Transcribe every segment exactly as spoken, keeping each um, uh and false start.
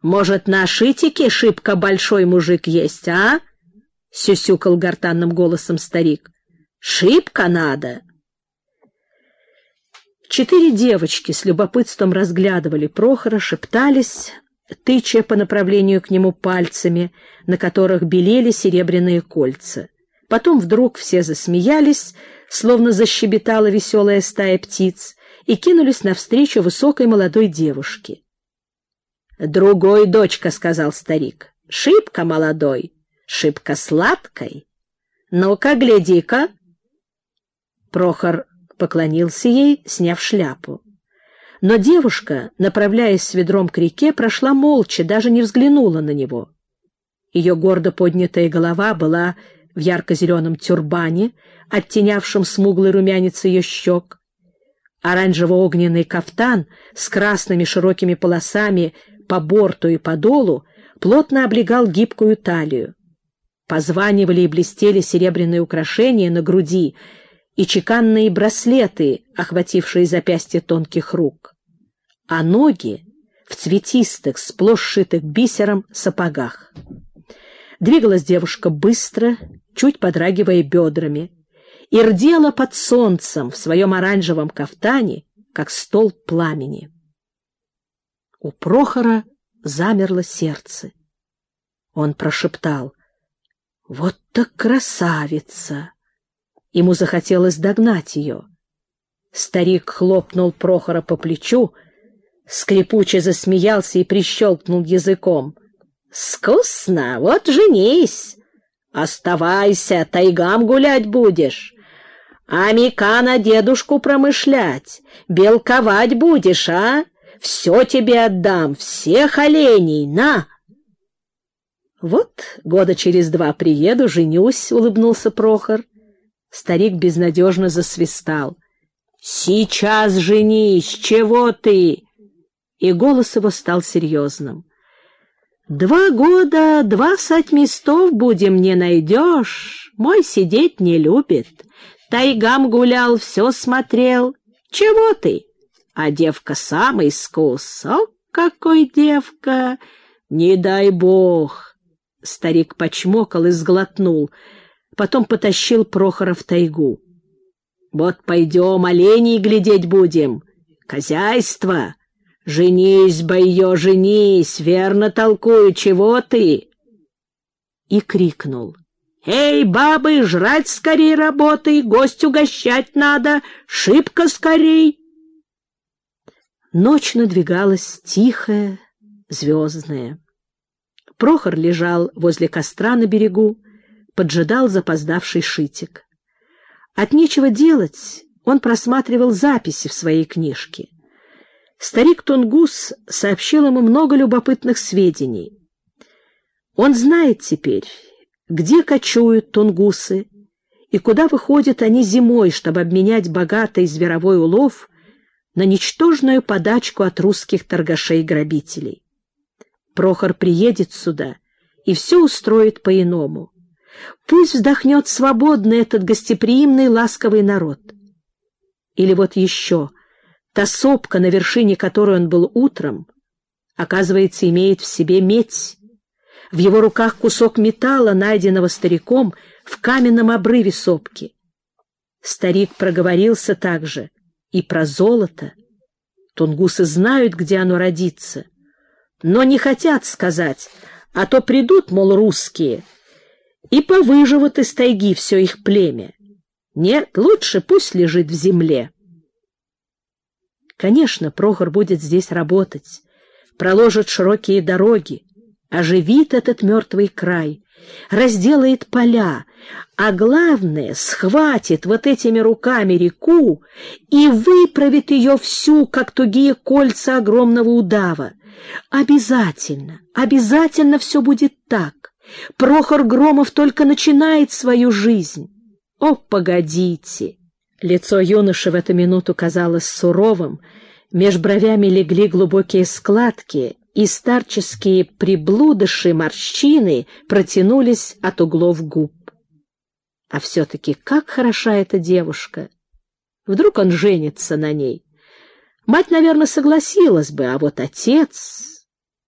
Может, на шитике шибко большой мужик есть, а? — сюсюкал гортанным голосом старик. — Шибко надо. Четыре девочки с любопытством разглядывали Прохора, шептались, тыча по направлению к нему пальцами, на которых белели серебряные кольца. Потом вдруг все засмеялись, словно защебетала веселая стая птиц, и кинулись навстречу высокой молодой девушке. — Другой, дочка, — сказал старик, — шибко молодой, шибко сладкой. Ну-ка, гляди-ка. Прохор поклонился ей, сняв шляпу. Но девушка, направляясь с ведром к реке, прошла молча, даже не взглянула на него. Ее гордо поднятая голова была в ярко-зеленом тюрбане, оттенявшем смуглый румянец ее щек. Оранжево-огненный кафтан с красными широкими полосами по борту и по долу плотно облегал гибкую талию. Позванивали и блестели серебряные украшения на груди и чеканные браслеты, охватившие запястья тонких рук, а ноги в цветистых, сплошь шитых бисером сапогах. Двигалась девушка быстро, чуть подрагивая бедрами, и рдела под солнцем в своем оранжевом кафтане, как столб пламени. У Прохора замерло сердце. Он прошептал: «Вот так красавица!» Ему захотелось догнать ее. Старик хлопнул Прохора по плечу, скрипуче засмеялся и прищелкнул языком. «Скусно, вот женись! Оставайся, тайгам гулять будешь, а мека на дедушку промышлять, белковать будешь, а? Все тебе отдам, всех оленей, на!» «Вот года через два приеду, женюсь», — улыбнулся Прохор. Старик безнадежно засвистал. «Сейчас женись! Чего ты?» И голос его стал серьезным. «Два года, двадцать местов будем, не найдешь. Мой сидеть не любит. Тайгам гулял, все смотрел. Чего ты? А девка самый скус. О, какой девка! Не дай бог!» Старик почмокал и сглотнул, потом потащил Прохора в тайгу. «Вот пойдем, оленей глядеть будем. Хозяйство! Женись, бою, женись! Верно толкую, чего ты?» И крикнул: «Эй, бабы, жрать скорей работай, гость угощать надо, шибко скорей!» Ночь надвигалась тихая, звездная. Прохор лежал возле костра на берегу, поджидал запоздавший Шитик. От нечего делать он просматривал записи в своей книжке. Старик Тунгус сообщил ему много любопытных сведений. Он знает теперь, где кочуют тунгусы и куда выходят они зимой, чтобы обменять богатый зверовой улов на ничтожную подачку от русских торгашей-грабителей. Прохор приедет сюда и все устроит по-иному. Пусть вздохнет свободно этот гостеприимный ласковый народ. Или вот еще, та сопка, на вершине которой он был утром, оказывается, имеет в себе медь. В его руках кусок металла, найденного стариком в каменном обрыве сопки. Старик проговорился также и про золото. Тунгусы знают, где оно родится, но не хотят сказать, а то придут, мол, русские, и повыживут из тайги все их племя. Нет, лучше пусть лежит в земле. Конечно, Прохор будет здесь работать, проложит широкие дороги, оживит этот мертвый край, разделает поля, а главное, схватит вот этими руками реку и выправит ее всю, как тугие кольца огромного удава. Обязательно, обязательно все будет так. Прохор Громов только начинает свою жизнь. О, погодите! Лицо юноши в эту минуту казалось суровым, меж бровями легли глубокие складки, и старческие приблудыши морщины протянулись от углов губ. А все-таки как хороша эта девушка! Вдруг он женится на ней? Мать, наверное, согласилась бы, а вот отец...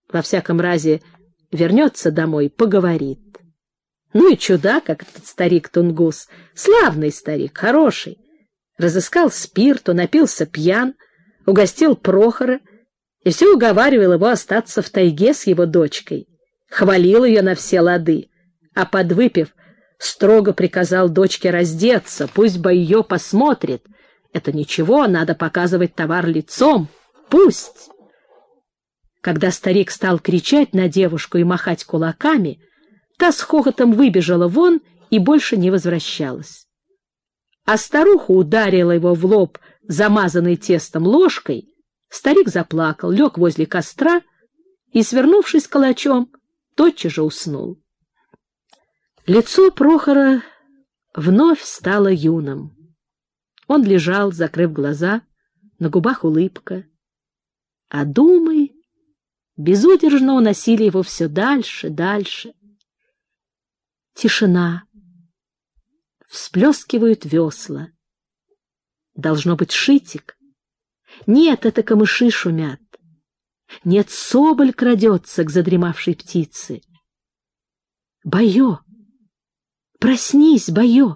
Во всяком разе, вернется домой, поговорит. Ну и чудак, как этот старик Тунгус, славный старик, хороший. Разыскал спирту, напился пьян, угостил Прохора и все уговаривал его остаться в тайге с его дочкой. Хвалил ее на все лады, а подвыпив, строго приказал дочке раздеться, пусть бы ее посмотрит. Это ничего, надо показывать товар лицом, пусть. Когда старик стал кричать на девушку и махать кулаками, та с хохотом выбежала вон и больше не возвращалась. А старуха ударила его в лоб замазанной тестом ложкой, старик заплакал, лег возле костра и, свернувшись калачом, тотчас же уснул. Лицо Прохора вновь стало юным. Он лежал, закрыв глаза, на губах улыбка, а думы безудержно уносили его все дальше, дальше. Тишина. Всплескивают весла. Должно быть шитик. Нет, это камыши шумят. Нет, соболь крадется к задремавшей птице. Бое! Проснись, Бое!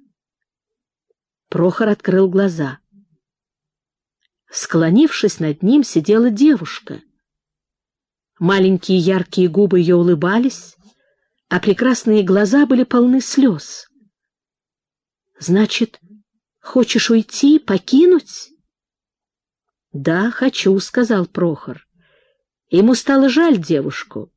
Прохор открыл глаза. Склонившись над ним, сидела девушка. Маленькие яркие губы ее улыбались, а прекрасные глаза были полны слез. «Значит, хочешь уйти, покинуть?» «Да, хочу», — сказал Прохор. Ему стало жаль девушку.